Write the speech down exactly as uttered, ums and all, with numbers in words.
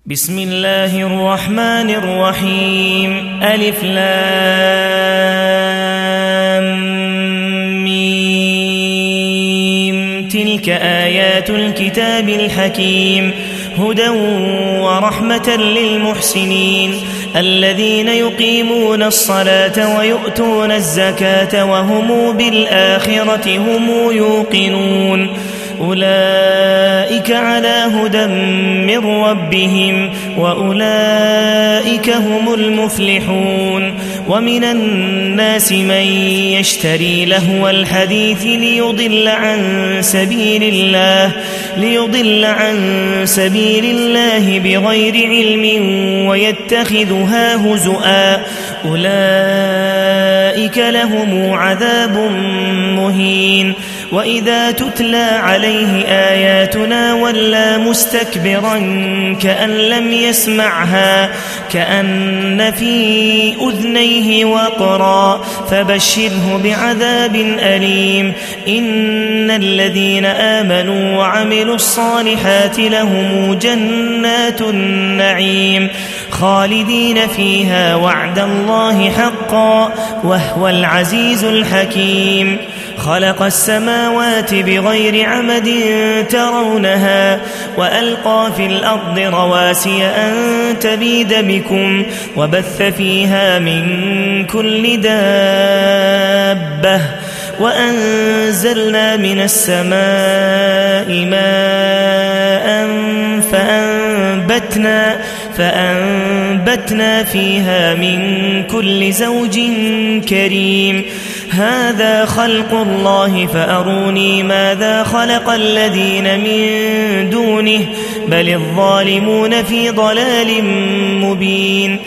بسم الله الرحمن الرحيم ألف لام ميم تلك آيات الكتاب الحكيم هدى ورحمة للمحسنين الذين يقيمون الصلاة ويؤتون الزكاة وهم بالآخرة هم يوقنون أولئك على هدى من ربهم وأولئك هم المفلحون ومن الناس من يشتري لهو الحديث ليضل عن سبيل الله ليضل عن سبيل الله بغير علم ويتخذها هزؤا أولئك لهم عذاب مهين وإذا تتلى عليه آياتنا ولى مستكبرا كأن لم يسمعها كأن في أذنيه وقرا فبشره بعذاب أليم إن الذين آمنوا وعملوا الصالحات لهم جنات النعيم خالدين فيها وعد الله حقا وهو العزيز الحكيم خلق السماوات بغير عمد ترونها وألقى في الأرض رواسي أن تبيد بكم وبث فيها من كل دابة وأنزلنا من السماء ماء فأنبتنا, فأنبتنا فيها من كل زوج كريم هذا خلق الله فأروني ماذا خلق الذين من دونه بل الظالمون في ضلال مبين